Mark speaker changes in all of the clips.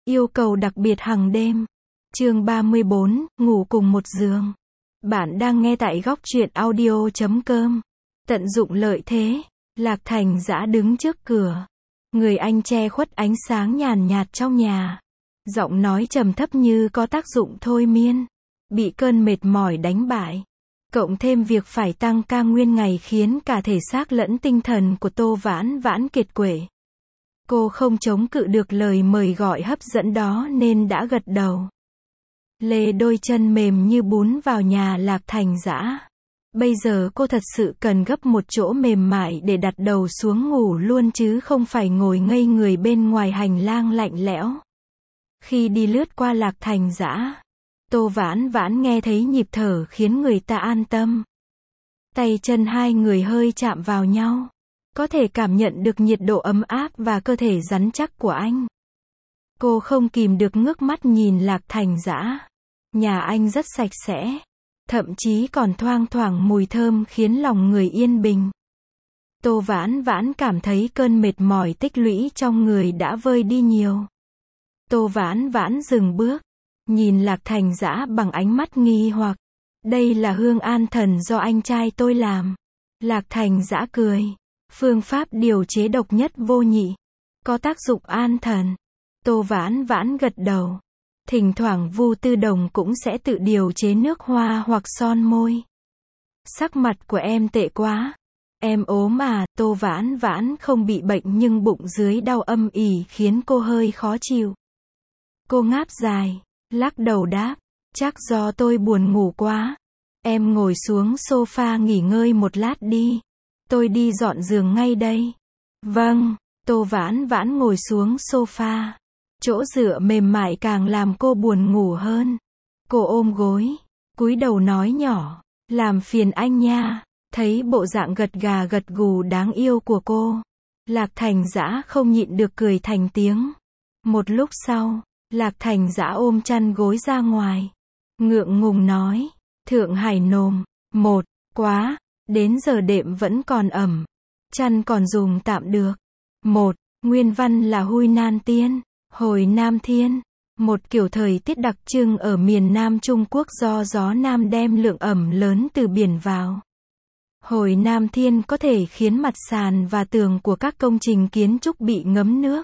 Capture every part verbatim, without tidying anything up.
Speaker 1: Yêu cầu đặc biệt hàng đêm. Chương ba mươi bốn, ngủ cùng một giường. Bạn đang nghe tại góc truyện audio chấm com. Tận dụng lợi thế. Lạc Thành Dã đứng trước cửa. Người anh che khuất ánh sáng nhàn nhạt trong nhà. Giọng nói trầm thấp như có tác dụng thôi miên. Bị cơn mệt mỏi đánh bại. Cộng thêm việc phải tăng ca nguyên ngày khiến cả thể xác lẫn tinh thần của Tô Vãn Vãn kiệt quệ. Cô không chống cự được lời mời gọi hấp dẫn đó nên đã gật đầu. Lê đôi chân mềm như bún vào nhà Lạc Thành Dã. Bây giờ cô thật sự cần gấp một chỗ mềm mại để đặt đầu xuống ngủ luôn chứ không phải ngồi ngây người bên ngoài hành lang lạnh lẽo. Khi đi lướt qua Lạc Thành Dã, Tô Vãn Vãn nghe thấy nhịp thở khiến người ta an tâm. Tay chân hai người hơi chạm vào nhau. Có thể cảm nhận được nhiệt độ ấm áp và cơ thể rắn chắc của anh. Cô không kìm được ngước mắt nhìn Lạc Thành Dã. Nhà anh rất sạch sẽ. Thậm chí còn thoang thoảng mùi thơm khiến lòng người yên bình. Tô Vãn Vãn cảm thấy cơn mệt mỏi tích lũy trong người đã vơi đi nhiều. Tô Vãn Vãn dừng bước. Nhìn Lạc Thành Dã bằng ánh mắt nghi hoặc. Đây là hương an thần do anh trai tôi làm. Lạc Thành Dã cười. Phương pháp điều chế độc nhất vô nhị. Có tác dụng an thần. Tô Vãn Vãn gật đầu. Thỉnh thoảng Vu Tư Đồng cũng sẽ tự điều chế nước hoa hoặc son môi. Sắc mặt của em tệ quá. Em ốm à, Tô Vãn Vãn không bị bệnh nhưng bụng dưới đau âm ỉ khiến cô hơi khó chịu. Cô ngáp dài, lắc đầu đáp, chắc do tôi buồn ngủ quá. Em ngồi xuống sofa nghỉ ngơi một lát đi. Tôi đi dọn giường ngay đây. Vâng, Tô Vãn Vãn ngồi xuống sofa. Chỗ dựa mềm mại càng làm cô buồn ngủ hơn. Cô ôm gối, cúi đầu nói nhỏ, làm phiền anh nha. Thấy bộ dạng gật gà gật gù đáng yêu của cô, Lạc Thành Dã không nhịn được cười thành tiếng. Một lúc sau, Lạc Thành Dã ôm chăn gối ra ngoài. Ngượng ngùng nói, Thượng Hải nồm, một, quá, đến giờ đệm vẫn còn ẩm. Chăn còn dùng tạm được. Một, nguyên văn là Huy Nan Tiên, hồi Nam Thiên. Một kiểu thời tiết đặc trưng ở miền Nam Trung Quốc do gió Nam đem lượng ẩm lớn từ biển vào. Hồi Nam Thiên có thể khiến mặt sàn và tường của các công trình kiến trúc bị ngấm nước.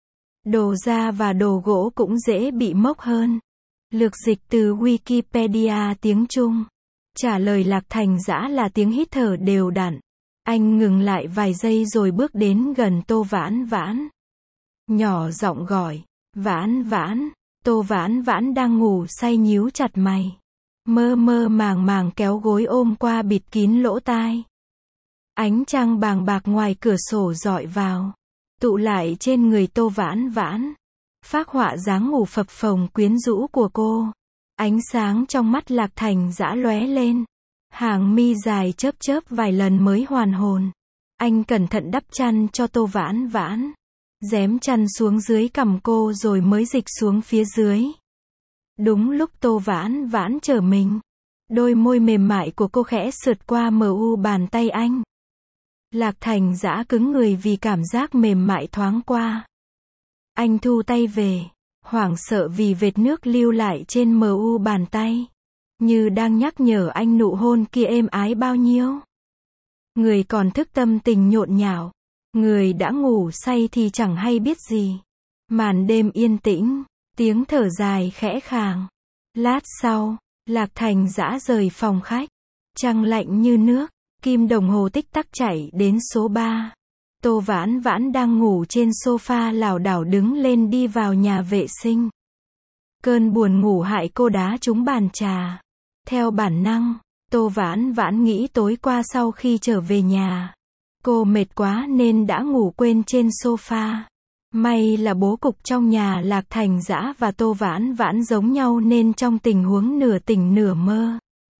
Speaker 1: Đồ da và đồ gỗ cũng dễ bị mốc hơn. Lược dịch từ Wikipedia tiếng Trung. Trả lời Lạc Thành Dã là tiếng hít thở đều đặn. Anh ngừng lại vài giây rồi bước đến gần Tô Vãn Vãn. Nhỏ giọng gọi, Vãn Vãn. Tô Vãn Vãn đang ngủ say nhíu chặt mày. Mơ mơ màng màng kéo gối ôm qua bịt kín lỗ tai. Ánh trăng bàng bạc ngoài cửa sổ rọi vào. Tụ lại trên người Tô Vãn Vãn. Phác họa dáng ngủ phập phồng quyến rũ của cô. Ánh sáng trong mắt Lạc Thành Dã lóe lên. Hàng mi dài chớp chớp vài lần mới hoàn hồn. Anh cẩn thận đắp chăn cho Tô Vãn Vãn. Dém chăn xuống dưới cằm cô rồi mới dịch xuống phía dưới. Đúng lúc Tô Vãn Vãn trở mình. Đôi môi mềm mại của cô khẽ sượt qua mờ u bàn tay anh. Lạc Thành Dã cứng người vì cảm giác mềm mại thoáng qua. Anh thu tay về. Hoảng sợ vì vệt nước lưu lại trên mờ u bàn tay. Như đang nhắc nhở anh nụ hôn kia êm ái bao nhiêu. Người còn thức tâm tình nhộn nhạo. Người đã ngủ say thì chẳng hay biết gì. Màn đêm yên tĩnh. Tiếng thở dài khẽ khàng. Lát sau, Lạc Thành Dã rời phòng khách. Trăng lạnh như nước. Kim đồng hồ tích tắc chạy đến số ba. Tô Vãn Vãn đang ngủ trên sofa lảo đảo đứng lên đi vào nhà vệ sinh. Cơn buồn ngủ hại cô đá trúng bàn trà. Theo bản năng, Tô Vãn Vãn nghĩ tối qua sau khi trở về nhà, cô mệt quá nên đã ngủ quên trên sofa. May là bố cục trong nhà Lạc Thành Dã và Tô Vãn Vãn giống nhau nên trong tình huống nửa tỉnh nửa mơ,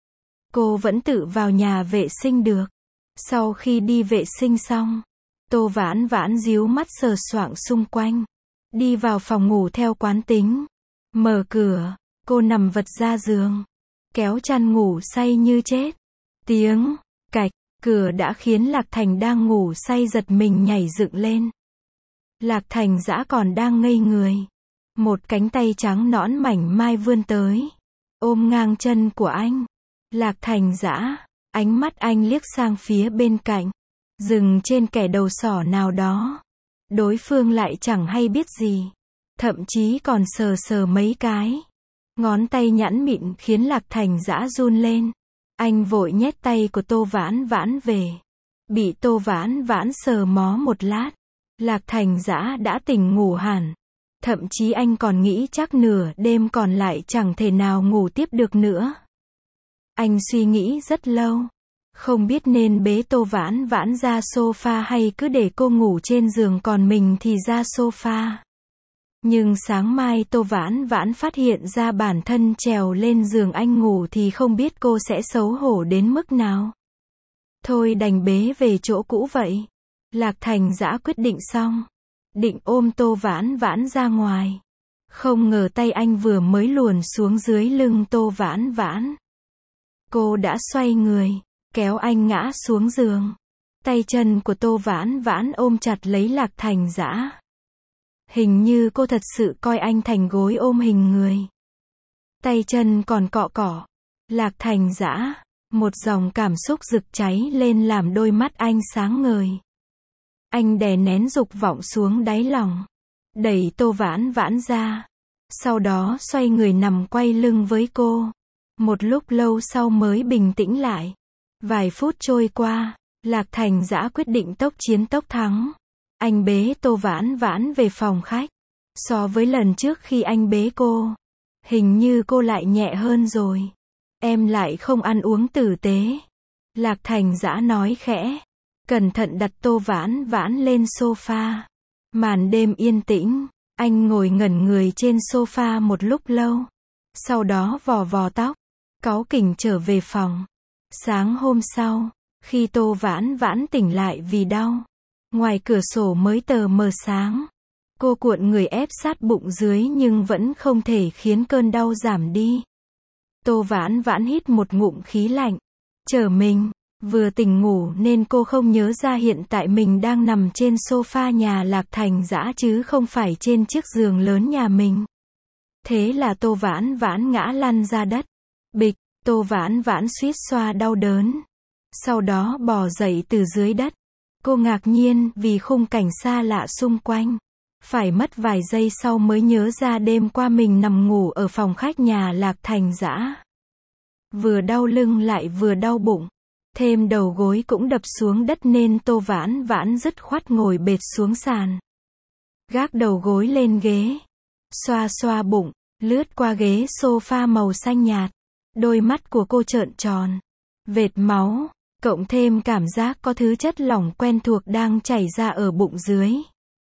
Speaker 1: cô vẫn tự vào nhà vệ sinh được. Sau khi đi vệ sinh xong, Tô Vãn Vãn díu mắt sờ soạng xung quanh. Đi vào phòng ngủ theo quán tính. Mở cửa, cô nằm vật ra giường. Kéo chăn ngủ say như chết. Tiếng cạch, cửa đã khiến Lạc Thành đang ngủ say giật mình nhảy dựng lên. Lạc Thành Dã còn đang ngây người. Một cánh tay trắng nõn mảnh mai vươn tới, ôm ngang chân của anh. Lạc Thành Dã, ánh mắt anh liếc sang phía bên cạnh, dừng trên kẻ đầu sỏ nào đó. Đối phương lại chẳng hay biết gì, thậm chí còn sờ sờ mấy cái. Ngón tay nhẵn mịn khiến Lạc Thành Dã run lên. Anh vội nhét tay của Tô Vãn Vãn về. Bị Tô Vãn Vãn sờ mó một lát, Lạc Thành Dã đã tỉnh ngủ hẳn. Thậm chí anh còn nghĩ chắc nửa đêm còn lại chẳng thể nào ngủ tiếp được nữa. Anh suy nghĩ rất lâu, không biết nên bế Tô Vãn Vãn ra sofa hay cứ để cô ngủ trên giường còn mình thì ra sofa. Nhưng sáng mai Tô Vãn Vãn phát hiện ra bản thân trèo lên giường anh ngủ thì không biết cô sẽ xấu hổ đến mức nào. Thôi đành bế về chỗ cũ vậy. Lạc Thành Dã quyết định xong, định ôm Tô Vãn Vãn ra ngoài. Không ngờ tay anh vừa mới luồn xuống dưới lưng Tô Vãn Vãn, cô đã xoay người, kéo anh ngã xuống giường. Tay chân của Tô Vãn Vãn ôm chặt lấy Lạc Thành Dã. Hình như cô thật sự coi anh thành gối ôm hình người. Tay chân còn cọ cọ. Lạc Thành Dã, một dòng cảm xúc rực cháy lên làm đôi mắt anh sáng ngời. Anh đè nén dục vọng xuống đáy lòng, đẩy Tô Vãn Vãn ra, sau đó xoay người nằm quay lưng với cô. Một lúc lâu sau mới bình tĩnh lại. Vài phút trôi qua, Lạc Thành Dã quyết định tốc chiến tốc thắng. Anh bế Tô Vãn Vãn về phòng khách. So với lần trước khi anh bế cô, hình như cô lại nhẹ hơn rồi. Em lại không ăn uống tử tế. Lạc Thành Dã nói khẽ, cẩn thận đặt Tô Vãn Vãn lên sofa. Màn đêm yên tĩnh, anh ngồi ngẩn người trên sofa một lúc lâu. Sau đó vò vò tóc, cáu kỉnh trở về phòng. Sáng hôm sau, khi Tô Vãn Vãn tỉnh lại vì đau, ngoài cửa sổ mới tờ mờ sáng. Cô cuộn người ép sát bụng dưới nhưng vẫn không thể khiến cơn đau giảm đi. Tô Vãn Vãn hít một ngụm khí lạnh. Trở mình, vừa tỉnh ngủ nên cô không nhớ ra hiện tại mình đang nằm trên sofa nhà Lạc Thành Dã chứ không phải trên chiếc giường lớn nhà mình. Thế là Tô Vãn Vãn ngã lăn ra đất. Bịch, Tô Vãn Vãn suýt xoa đau đớn. Sau đó bò dậy từ dưới đất. Cô ngạc nhiên vì khung cảnh xa lạ xung quanh. Phải mất vài giây sau mới nhớ ra đêm qua mình nằm ngủ ở phòng khách nhà Lạc Thành Dã. Vừa đau lưng lại vừa đau bụng. Thêm đầu gối cũng đập xuống đất nên Tô Vãn Vãn dứt khoát ngồi bệt xuống sàn. Gác đầu gối lên ghế. Xoa xoa bụng, lướt qua ghế sofa màu xanh nhạt. Đôi mắt của cô trợn tròn. Vệt máu, cộng thêm cảm giác có thứ chất lỏng quen thuộc đang chảy ra ở bụng dưới.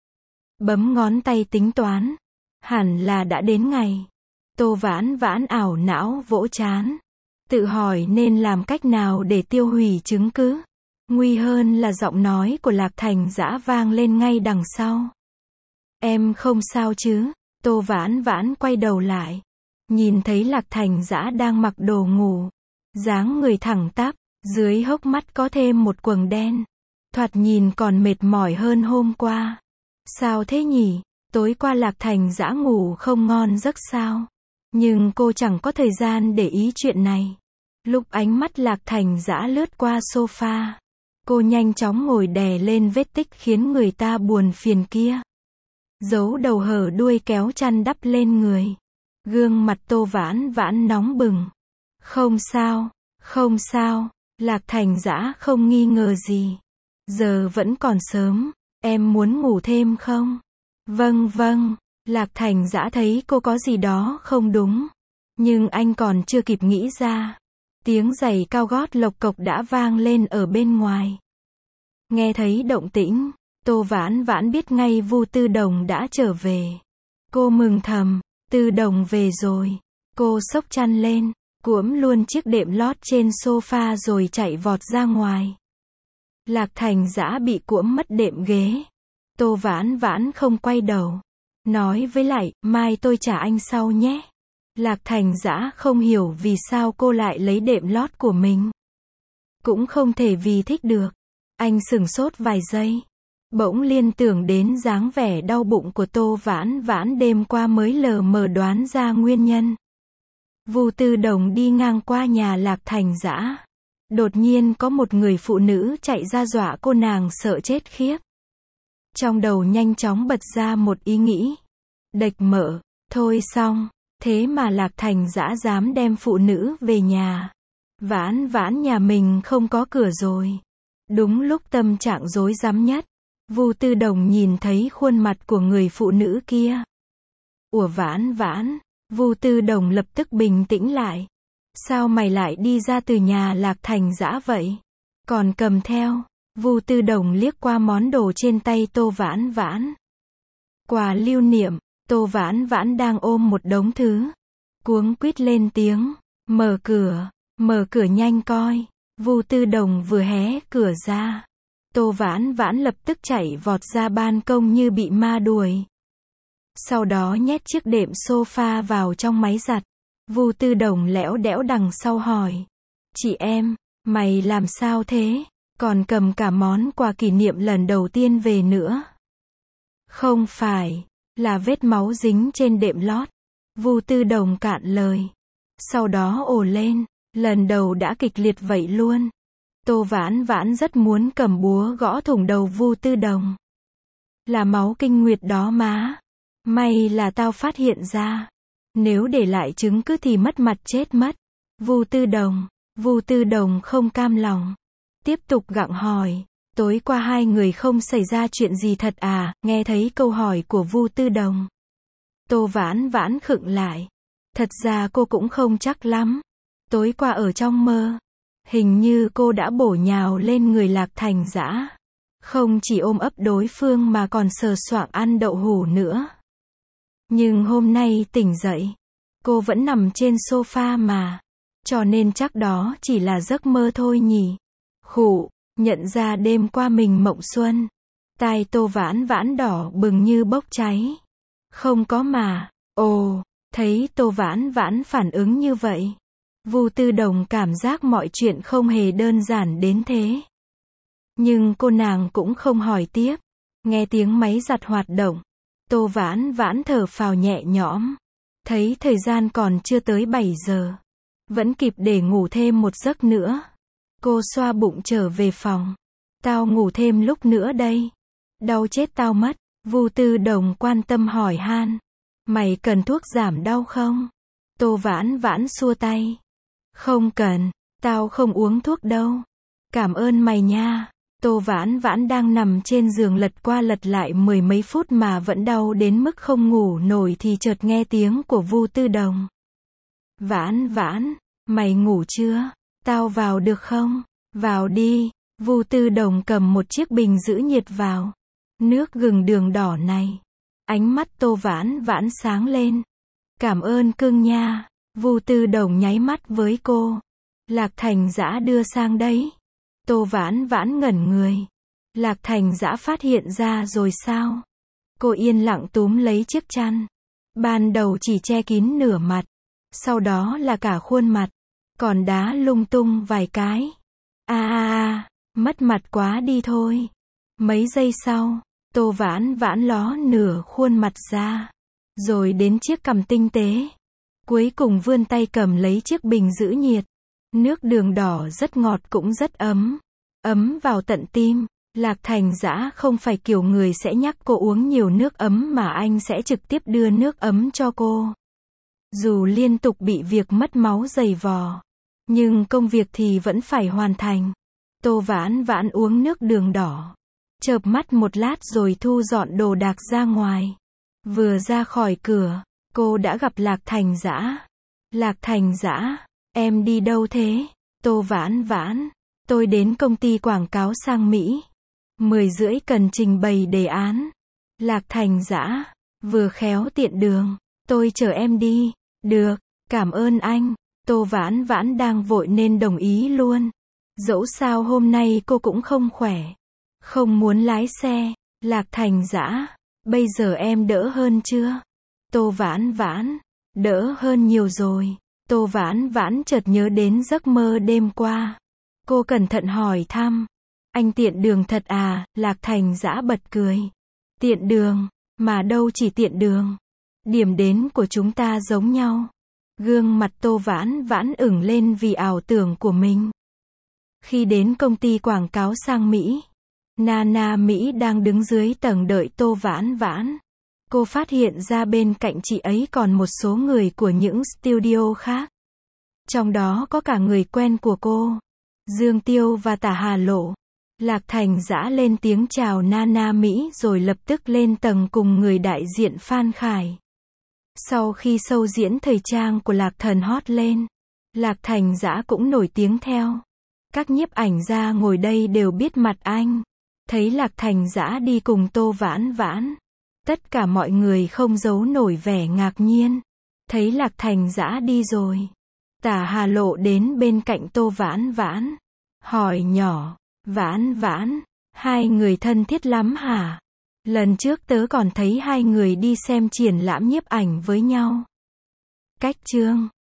Speaker 1: Bấm ngón tay tính toán. Hẳn là đã đến ngày. Tô Vãn Vãn ảo não vỗ trán. Tự hỏi nên làm cách nào để tiêu hủy chứng cứ. Nguy hơn là giọng nói của Lạc Thành Dã vang lên ngay đằng sau. Em không sao chứ? Tô Vãn Vãn quay đầu lại. Nhìn thấy Lạc Thành Dã đang mặc đồ ngủ. Dáng người thẳng tắp, dưới hốc mắt có thêm một quầng đen. Thoạt nhìn còn mệt mỏi hơn hôm qua. Sao thế nhỉ? Tối qua Lạc Thành Dã ngủ không ngon giấc sao? Nhưng cô chẳng có thời gian để ý chuyện này. Lúc ánh mắt Lạc Thành Dã lướt qua sofa, cô nhanh chóng ngồi đè lên vết tích khiến người ta buồn phiền kia. Giấu đầu hở đuôi kéo chăn đắp lên người. Gương mặt Tô Vãn Vãn nóng bừng. Không sao, không sao. Lạc Thành Dã không nghi ngờ gì. Giờ vẫn còn sớm, em muốn ngủ thêm không? Vâng vâng. Lạc Thành Dã thấy cô có gì đó không đúng. Nhưng anh còn chưa kịp nghĩ ra. Tiếng giày cao gót lộc cộc đã vang lên ở bên ngoài. Nghe thấy động tĩnh, Tô Vãn Vãn biết ngay Vu Tư Đồng đã trở về. Cô mừng thầm, Tư Đồng về rồi. Cô xốc chăn lên, cuỗm luôn chiếc đệm lót trên sofa rồi chạy vọt ra ngoài. Lạc Thành Dã bị cuỗm mất đệm ghế. Tô Vãn Vãn không quay đầu. Nói với lại, mai tôi trả anh sau nhé. Lạc Thành Dã không hiểu vì sao cô lại lấy đệm lót của mình. Cũng không thể vì thích được. Anh sửng sốt vài giây. Bỗng liên tưởng đến dáng vẻ đau bụng của Tô Vãn Vãn đêm qua mới lờ mờ đoán ra nguyên nhân. Vu Tư Đồng đi ngang qua nhà Lạc Thành Dã. Đột nhiên có một người phụ nữ chạy ra dọa cô nàng sợ chết khiếp. Trong đầu nhanh chóng bật ra một ý nghĩ. Đệch mở, thôi xong, thế mà Lạc Thành Dã dám đem phụ nữ về nhà. Vãn Vãn nhà mình không có cửa rồi. Đúng lúc tâm trạng rối rắm nhất, Vu Tư Đồng nhìn thấy khuôn mặt của người phụ nữ kia. Ủa Vãn Vãn, Vu Tư Đồng lập tức bình tĩnh lại. Sao mày lại đi ra từ nhà Lạc Thành Dã vậy? Còn cầm theo, Vu Tư Đồng liếc qua món đồ trên tay Tô Vãn Vãn. Quà lưu niệm, Tô Vãn Vãn đang ôm một đống thứ. Cuống quýt lên tiếng, mở cửa, mở cửa nhanh coi. Vu Tư Đồng vừa hé cửa ra. Tô Vãn Vãn lập tức chạy vọt ra ban công như bị ma đuổi. Sau đó nhét chiếc đệm sofa vào trong máy giặt. Vu Tư Đồng lẽo đẽo đằng sau hỏi. Chị em, mày làm sao thế? Còn cầm cả món quà kỷ niệm lần đầu tiên về nữa. Không phải, là vết máu dính trên đệm lót. Vu Tư Đồng cạn lời. Sau đó ồ lên, lần đầu đã kịch liệt vậy luôn. Tô Vãn Vãn rất muốn cầm búa gõ thủng đầu Vu Tư Đồng. Là máu kinh nguyệt đó má. May là tao phát hiện ra. Nếu để lại chứng cứ thì mất mặt chết mất. Vu Tư Đồng, Vu Tư Đồng không cam lòng. Tiếp tục gặng hỏi. Tối qua hai người không xảy ra chuyện gì thật à? Nghe thấy câu hỏi của Vu Tư Đồng. Tô Vãn Vãn khựng lại. Thật ra cô cũng không chắc lắm. Tối qua ở trong mơ, hình như cô đã bổ nhào lên người Lạc Thành Dã. Không chỉ ôm ấp đối phương mà còn sờ soạng ăn đậu hủ nữa. Nhưng hôm nay tỉnh dậy, cô vẫn nằm trên sofa mà. Cho nên chắc đó chỉ là giấc mơ thôi nhỉ. Khụ, nhận ra đêm qua mình mộng xuân. Tai Tô Vãn Vãn đỏ bừng như bốc cháy. Không có mà. Ồ, thấy Tô Vãn Vãn phản ứng như vậy. Vu Tư Đồng cảm giác mọi chuyện không hề đơn giản đến thế. Nhưng cô nàng cũng không hỏi tiếp. Nghe tiếng máy giặt hoạt động. Tô Vãn Vãn thở phào nhẹ nhõm. Thấy thời gian còn chưa tới bảy giờ. Vẫn kịp để ngủ thêm một giấc nữa. Cô xoa bụng trở về phòng. Tao ngủ thêm lúc nữa đây. Đau chết tao mất. Vu Tư Đồng quan tâm hỏi han. Mày cần thuốc giảm đau không? Tô Vãn Vãn xua tay. Không cần, tao không uống thuốc đâu. Cảm ơn mày nha. Tô Vãn Vãn đang nằm trên giường lật qua lật lại mười mấy phút mà vẫn đau đến mức không ngủ nổi thì chợt nghe tiếng của Vu Tư Đồng. Vãn Vãn, mày ngủ chưa? Tao vào được không? Vào đi. Vu Tư Đồng cầm một chiếc bình giữ nhiệt vào. Nước gừng đường đỏ này. Ánh mắt Tô Vãn Vãn sáng lên. Cảm ơn cưng nha. Vu Tư Đồng nháy mắt với cô. Lạc Thành Dã đưa sang đấy. Tô Vãn Vãn ngẩn người. Lạc Thành Dã phát hiện ra rồi sao? Cô yên lặng túm lấy chiếc chăn. Ban đầu chỉ che kín nửa mặt. Sau đó là cả khuôn mặt. Còn đá lung tung vài cái. A a a, mất mặt quá đi thôi. Mấy giây sau, Tô Vãn Vãn ló nửa khuôn mặt ra. Rồi đến chiếc cằm tinh tế. Cuối cùng vươn tay cầm lấy chiếc bình giữ nhiệt. Nước đường đỏ rất ngọt cũng rất ấm. Ấm vào tận tim. Lạc Thành Dã không phải kiểu người sẽ nhắc cô uống nhiều nước ấm mà anh sẽ trực tiếp đưa nước ấm cho cô. Dù liên tục bị việc mất máu dày vò. Nhưng công việc thì vẫn phải hoàn thành. Tô Vãn Vãn uống nước đường đỏ. Chợp mắt một lát rồi thu dọn đồ đạc ra ngoài. Vừa ra khỏi cửa, cô đã gặp Lạc Thành Dã. Lạc Thành Dã, em đi đâu thế? Tô Vãn Vãn, tôi đến công ty quảng cáo sang Mỹ. Mười rưỡi cần trình bày đề án. Lạc Thành Dã, vừa khéo tiện đường, tôi chở em đi. Được, cảm ơn anh. Tô Vãn Vãn đang vội nên đồng ý luôn. Dẫu sao hôm nay cô cũng không khỏe. Không muốn lái xe. Lạc Thành Dã, bây giờ em đỡ hơn chưa? Tô Vãn Vãn, đỡ hơn nhiều rồi. Tô Vãn Vãn chợt nhớ đến giấc mơ đêm qua. Cô cẩn thận hỏi thăm. Anh tiện đường thật à, Lạc Thành Dã bật cười. Tiện đường, mà đâu chỉ tiện đường. Điểm đến của chúng ta giống nhau. Gương mặt Tô Vãn Vãn ửng lên vì ảo tưởng của mình. Khi đến công ty quảng cáo sang Mỹ, Nana Mỹ đang đứng dưới tầng đợi Tô Vãn Vãn. Cô phát hiện ra bên cạnh chị ấy còn một số người của những studio khác. Trong đó có cả người quen của cô, Dương Tiêu và Tả Hà Lộ. Lạc Thành Dã lên tiếng chào Nana Mỹ rồi lập tức lên tầng cùng người đại diện Phan Khải. Sau khi show diễn thời trang của Lạc Thần hot lên, Lạc Thành Dã cũng nổi tiếng theo. Các nhiếp ảnh gia ngồi đây đều biết mặt anh. Thấy Lạc Thành Dã đi cùng Tô Vãn Vãn, tất cả mọi người không giấu nổi vẻ ngạc nhiên. Thấy Lạc Thành Dã đi rồi, Tả Hà Lộ đến bên cạnh Tô Vãn Vãn, hỏi nhỏ, Vãn Vãn, hai người thân thiết lắm hả? Lần trước tớ còn thấy hai người đi xem triển lãm nhiếp ảnh với nhau. Cách chương